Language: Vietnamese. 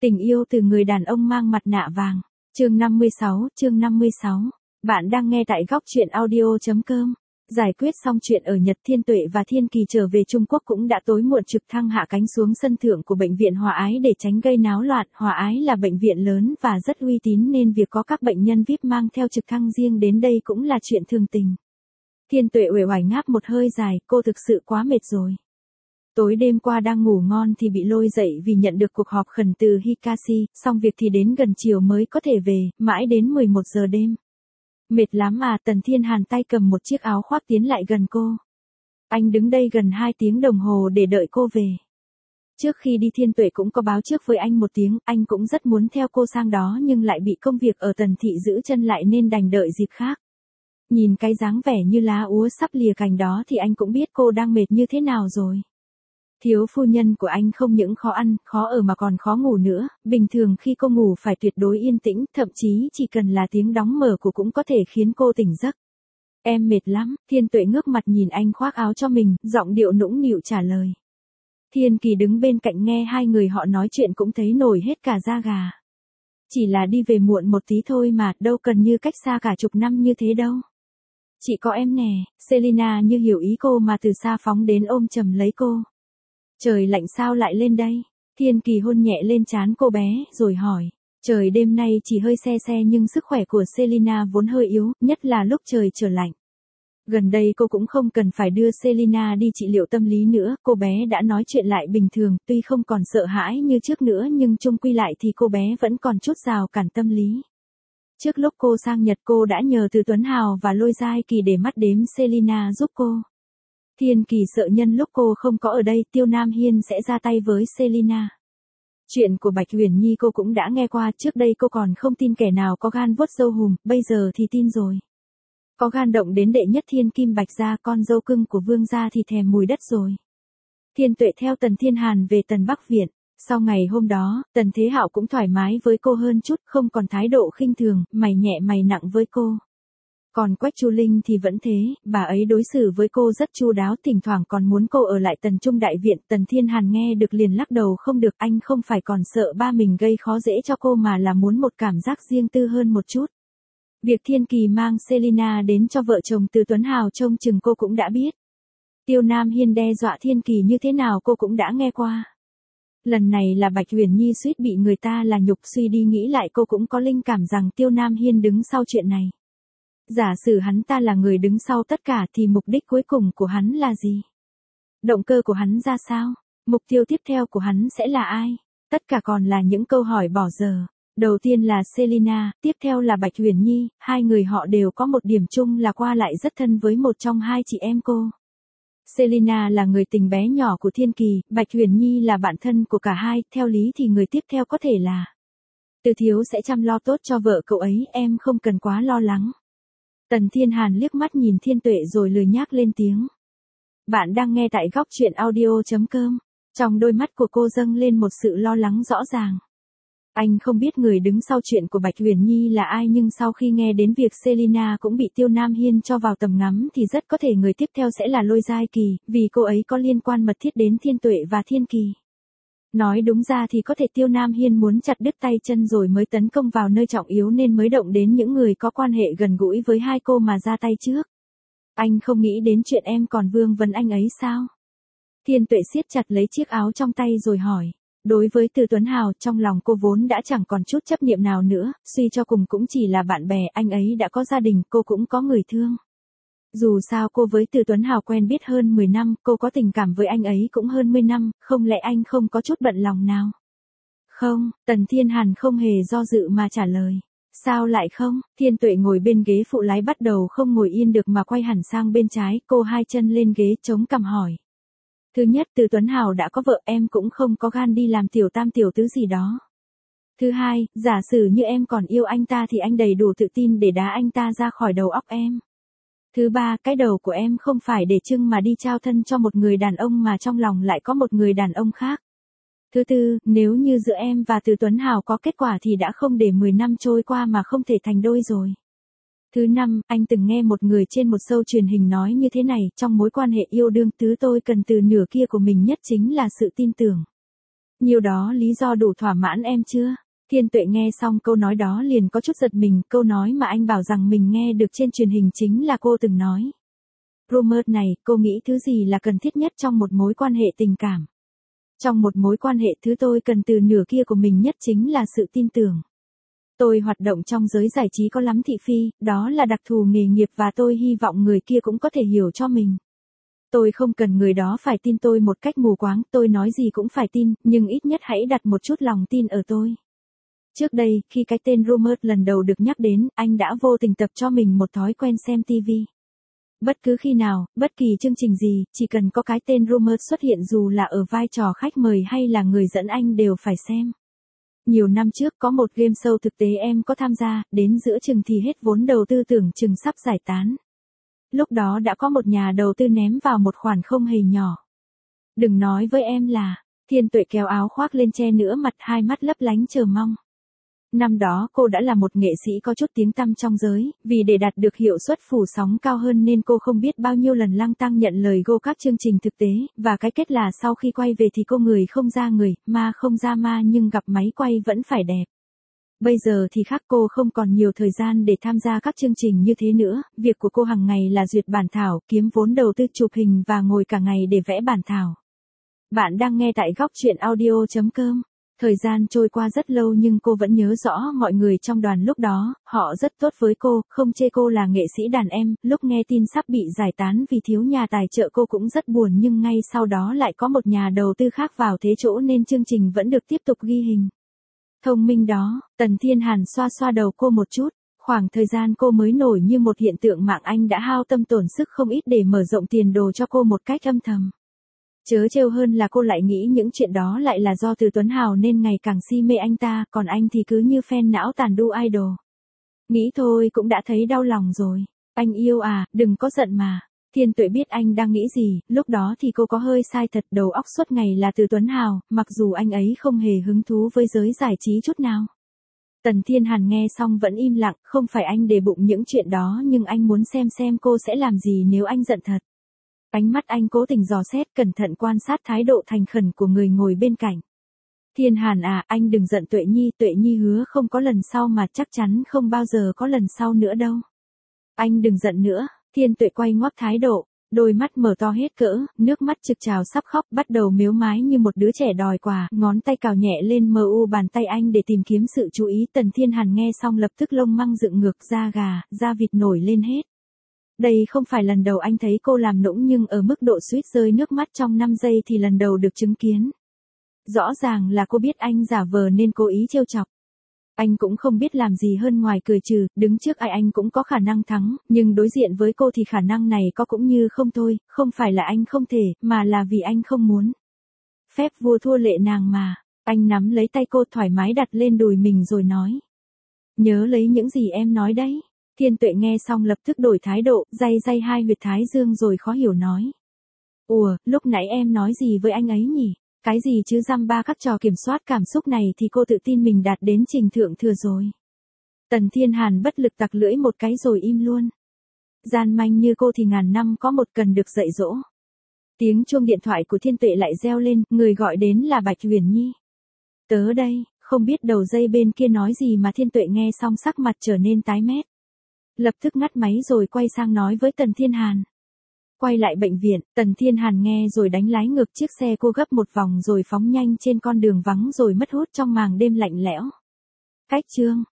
Tình yêu từ người đàn ông mang mặt nạ vàng. Chương 56. Bạn đang nghe tại góc truyện audio.com. Giải quyết xong chuyện ở Nhật, Thiên Tuệ và Thiên Kỳ trở về Trung Quốc cũng đã tối muộn, trực thăng hạ cánh xuống sân thượng của bệnh viện Hòa Ái để tránh gây náo loạn. Hòa Ái là bệnh viện lớn và rất uy tín nên việc có các bệnh nhân VIP mang theo trực thăng riêng đến đây cũng là chuyện thường tình. Thiên Tuệ uể oải ngáp một hơi dài, cô thực sự quá mệt rồi. Tối đêm qua đang ngủ ngon thì bị lôi dậy vì nhận được cuộc họp khẩn từ Hikashi, xong việc thì đến gần chiều mới có thể về, mãi đến 11 giờ đêm. Mệt lắm à? Tần Thiên Hàn tay cầm một chiếc áo khoác tiến lại gần cô. Anh đứng đây gần 2 tiếng đồng hồ để đợi cô về. Trước khi đi Thiên Tuệ cũng có báo trước với anh một tiếng, anh cũng rất muốn theo cô sang đó nhưng lại bị công việc ở Tần Thị giữ chân lại nên đành đợi dịp khác. Nhìn cái dáng vẻ như lá úa sắp lìa cành đó thì anh cũng biết cô đang mệt như thế nào rồi. Thiếu phu nhân của anh không những khó ăn, khó ở mà còn khó ngủ nữa, bình thường khi cô ngủ phải tuyệt đối yên tĩnh, thậm chí chỉ cần là tiếng đóng mở của cũng có thể khiến cô tỉnh giấc. Em mệt lắm, Thiên Tuệ ngước mặt nhìn anh khoác áo cho mình, giọng điệu nũng nịu trả lời. Thiên Kỳ đứng bên cạnh nghe hai người họ nói chuyện cũng thấy nổi hết cả da gà. Chỉ là đi về muộn một tí thôi mà, đâu cần như cách xa cả chục năm như thế đâu. Chỉ có em nè, Selina như hiểu ý cô mà từ xa phóng đến ôm chầm lấy cô. Trời lạnh sao lại lên đây? Thiên Kỳ hôn nhẹ lên trán cô bé, rồi hỏi. Trời đêm nay chỉ hơi se se nhưng sức khỏe của Selina vốn hơi yếu, nhất là lúc trời trở lạnh. Gần đây cô cũng không cần phải đưa Selina đi trị liệu tâm lý nữa, cô bé đã nói chuyện lại bình thường, tuy không còn sợ hãi như trước nữa nhưng chung quy lại thì cô bé vẫn còn chút rào cản tâm lý. Trước lúc cô sang Nhật cô đã nhờ Từ Tuấn Hào và Lôi Giai Kỳ để mắt đếm Selina giúp cô. Thiên Kỳ sợ nhân lúc cô không có ở đây Tiêu Nam Hiên sẽ ra tay với Selina. Chuyện của Bạch Uyển Nhi cô cũng đã nghe qua, trước đây cô còn không tin kẻ nào có gan vuốt râu hùm, bây giờ thì tin rồi. Có gan động đến đệ nhất thiên kim Bạch gia, con dâu cưng của Vương gia thì thèm mùi đất rồi. Thiên Tuệ theo Tần Thiên Hàn về Tần Bắc Viện. Sau ngày hôm đó, Tần Thế Hạo cũng thoải mái với cô hơn chút, không còn thái độ khinh thường, mày nhẹ mày nặng với cô. Còn Quách Chu Linh thì vẫn thế, bà ấy đối xử với cô rất chu đáo, thỉnh thoảng còn muốn cô ở lại Tần Trung Đại Viện. Tần Thiên Hàn nghe được liền lắc đầu, không được, anh không phải còn sợ ba mình gây khó dễ cho cô mà là muốn một cảm giác riêng tư hơn một chút. Việc Thiên Kỳ mang Selina đến cho vợ chồng Từ Tuấn Hào trông chừng cô cũng đã biết. Tiêu Nam Hiên đe dọa Thiên Kỳ như thế nào cô cũng đã nghe qua. Lần này là Bạch Uyển Nhi suýt bị người ta là nhục, suy đi nghĩ lại cô cũng có linh cảm rằng Tiêu Nam Hiên đứng sau chuyện này. Giả sử hắn ta là người đứng sau tất cả thì mục đích cuối cùng của hắn là gì? Động cơ của hắn ra sao? Mục tiêu tiếp theo của hắn sẽ là ai? Tất cả còn là những câu hỏi bỏ dở. Đầu tiên là Selina, tiếp theo là Bạch Uyển Nhi, hai người họ đều có một điểm chung là qua lại rất thân với một trong hai chị em cô. Selina là người tình bé nhỏ của Thiên Kỳ, Bạch Uyển Nhi là bạn thân của cả hai, theo lý thì người tiếp theo có thể là Từ Thiếu sẽ chăm lo tốt cho vợ cậu ấy, em không cần quá lo lắng. Tần Thiên Hàn liếc mắt nhìn Thiên Tuệ rồi lười nhác lên tiếng. Bạn đang nghe tại góc truyện audio.com. Trong đôi mắt của cô dâng lên một sự lo lắng rõ ràng. Anh không biết người đứng sau chuyện của Bạch Uyển Nhi là ai nhưng sau khi nghe đến việc Selina cũng bị Tiêu Nam Hiên cho vào tầm ngắm thì rất có thể người tiếp theo sẽ là Lôi Giai Kỳ, vì cô ấy có liên quan mật thiết đến Thiên Tuệ và Thiên Kỳ. Nói đúng ra thì có thể Tiêu Nam Hiên muốn chặt đứt tay chân rồi mới tấn công vào nơi trọng yếu nên mới động đến những người có quan hệ gần gũi với hai cô mà ra tay trước. Anh không nghĩ đến chuyện em còn vương vấn anh ấy sao? Thiên Tuệ siết chặt lấy chiếc áo trong tay rồi hỏi. Đối với Từ Tuấn Hào, trong lòng cô vốn đã chẳng còn chút chấp niệm nào nữa, suy cho cùng cũng chỉ là bạn bè, anh ấy đã có gia đình, cô cũng có người thương. Dù sao cô với Từ Tuấn Hào quen biết hơn 10 năm, cô có tình cảm với anh ấy cũng hơn 10 năm, không lẽ anh không có chút bận lòng nào? Không, Tần Thiên Hàn không hề do dự mà trả lời. Sao lại không? Thiên Tuệ ngồi bên ghế phụ lái bắt đầu không ngồi yên được mà quay hẳn sang bên trái, cô hai chân lên ghế chống cằm hỏi. Thứ nhất, Từ Tuấn Hào đã có vợ, em cũng không có gan đi làm tiểu tam tiểu tứ gì đó. Thứ hai, giả sử như em còn yêu anh ta thì anh đầy đủ tự tin để đá anh ta ra khỏi đầu óc em. Thứ ba, cái đầu của em không phải để trưng mà đi trao thân cho một người đàn ông mà trong lòng lại có một người đàn ông khác. Thứ tư, nếu như giữa em và Từ Tuấn Hào có kết quả thì đã không để 10 năm trôi qua mà không thể thành đôi rồi. Thứ năm, anh từng nghe một người trên một show truyền hình nói như thế này, trong mối quan hệ yêu đương thứ tôi cần từ nửa kia của mình nhất chính là sự tin tưởng. Nhiều đó lý do đủ thỏa mãn em chưa? Thiên Tuệ nghe xong câu nói đó liền có chút giật mình, câu nói mà anh bảo rằng mình nghe được trên truyền hình chính là cô từng nói. Robert này, cô nghĩ thứ gì là cần thiết nhất trong một mối quan hệ tình cảm? Trong một mối quan hệ, thứ tôi cần từ nửa kia của mình nhất chính là sự tin tưởng. Tôi hoạt động trong giới giải trí có lắm thị phi, đó là đặc thù nghề nghiệp và tôi hy vọng người kia cũng có thể hiểu cho mình. Tôi không cần người đó phải tin tôi một cách mù quáng, tôi nói gì cũng phải tin, nhưng ít nhất hãy đặt một chút lòng tin ở tôi. Trước đây, khi cái tên Robert lần đầu được nhắc đến, anh đã vô tình tập cho mình một thói quen xem TV. Bất cứ khi nào, bất kỳ chương trình gì, chỉ cần có cái tên Robert xuất hiện dù là ở vai trò khách mời hay là người dẫn anh đều phải xem. Nhiều năm trước có một game show thực tế em có tham gia, đến giữa chừng thì hết vốn đầu tư tưởng chừng sắp giải tán. Lúc đó đã có một nhà đầu tư ném vào một khoản không hề nhỏ. Đừng nói với em là, Thiên Tuệ kéo áo khoác lên che nửa mặt, hai mắt lấp lánh chờ mong. Năm đó cô đã là một nghệ sĩ có chút tiếng tăm trong giới, vì để đạt được hiệu suất phủ sóng cao hơn nên cô không biết bao nhiêu lần lăng tăng nhận lời go các chương trình thực tế, và cái kết là sau khi quay về thì cô người không ra người, ma không ra ma nhưng gặp máy quay vẫn phải đẹp. Bây giờ thì khác, cô không còn nhiều thời gian để tham gia các chương trình như thế nữa, việc của cô hàng ngày là duyệt bản thảo, kiếm vốn đầu tư chụp hình và ngồi cả ngày để vẽ bản thảo. Bạn đang nghe tại góc truyện audio.com. Thời gian trôi qua rất lâu nhưng cô vẫn nhớ rõ mọi người trong đoàn lúc đó, họ rất tốt với cô, không chê cô là nghệ sĩ đàn em, lúc nghe tin sắp bị giải tán vì thiếu nhà tài trợ cô cũng rất buồn nhưng ngay sau đó lại có một nhà đầu tư khác vào thế chỗ nên chương trình vẫn được tiếp tục ghi hình. Thông minh đó, Tần Thiên Hàn xoa xoa đầu cô một chút, khoảng thời gian cô mới nổi như một hiện tượng mạng anh đã hao tâm tổn sức không ít để mở rộng tiền đồ cho cô một cách âm thầm. Chớ trêu hơn là cô lại nghĩ những chuyện đó lại là do Từ Tuấn Hào nên ngày càng si mê anh ta, còn anh thì cứ như fan não tàn đu idol. Nghĩ thôi cũng đã thấy đau lòng rồi. Anh yêu à, đừng có giận mà. Thiên Tuệ biết anh đang nghĩ gì, lúc đó thì cô có hơi sai thật, đầu óc suốt ngày là Từ Tuấn Hào, mặc dù anh ấy không hề hứng thú với giới giải trí chút nào. Tần Thiên Hàn nghe xong vẫn im lặng, không phải anh để bụng những chuyện đó nhưng anh muốn xem cô sẽ làm gì nếu anh giận thật. Ánh mắt anh cố tình dò xét, cẩn thận quan sát thái độ thành khẩn của người ngồi bên cạnh. Thiên Hàn à, anh đừng giận Tuệ Nhi hứa không có lần sau mà chắc chắn không bao giờ có lần sau nữa đâu. Anh đừng giận nữa. Thiên Tuệ quay ngoắt thái độ, đôi mắt mở to hết cỡ, nước mắt trực trào sắp khóc, bắt đầu mếu mái như một đứa trẻ đòi quà, ngón tay cào nhẹ lên mu bàn tay anh để tìm kiếm sự chú ý. Tần Thiên Hàn nghe xong lập tức lông măng dựng ngược, da gà, da vịt nổi lên hết. Đây không phải lần đầu anh thấy cô làm nũng nhưng ở mức độ suýt rơi nước mắt trong 5 giây thì lần đầu được chứng kiến. Rõ ràng là cô biết anh giả vờ nên cố ý trêu chọc. Anh cũng không biết làm gì hơn ngoài cười trừ, đứng trước ai anh cũng có khả năng thắng, nhưng đối diện với cô thì khả năng này có cũng như không thôi, không phải là anh không thể, mà là vì anh không muốn. Phép vua thua lệ nàng mà. Anh nắm lấy tay cô thoải mái đặt lên đùi mình rồi nói. Nhớ lấy những gì em nói đấy. Thiên Tuệ nghe xong lập tức đổi thái độ, day hai huyệt thái dương rồi khó hiểu nói. Ủa, lúc nãy em nói gì với anh ấy nhỉ? Cái gì chứ dăm ba các trò kiểm soát cảm xúc này thì cô tự tin mình đạt đến trình thượng thừa rồi. Tần Thiên Hàn bất lực tặc lưỡi một cái rồi im luôn. Gian manh như cô thì ngàn năm có một cần được dạy dỗ. Tiếng chuông điện thoại của Thiên Tuệ lại reo lên, người gọi đến là Bạch Huyền Nhi. Tớ đây, không biết đầu dây bên kia nói gì mà Thiên Tuệ nghe xong sắc mặt trở nên tái mét. Lập tức ngắt máy rồi quay sang nói với Tần Thiên Hàn. Quay lại bệnh viện, Tần Thiên Hàn nghe rồi đánh lái ngược chiếc xe cô gấp một vòng rồi phóng nhanh trên con đường vắng rồi mất hút trong màn đêm lạnh lẽo. Cách chương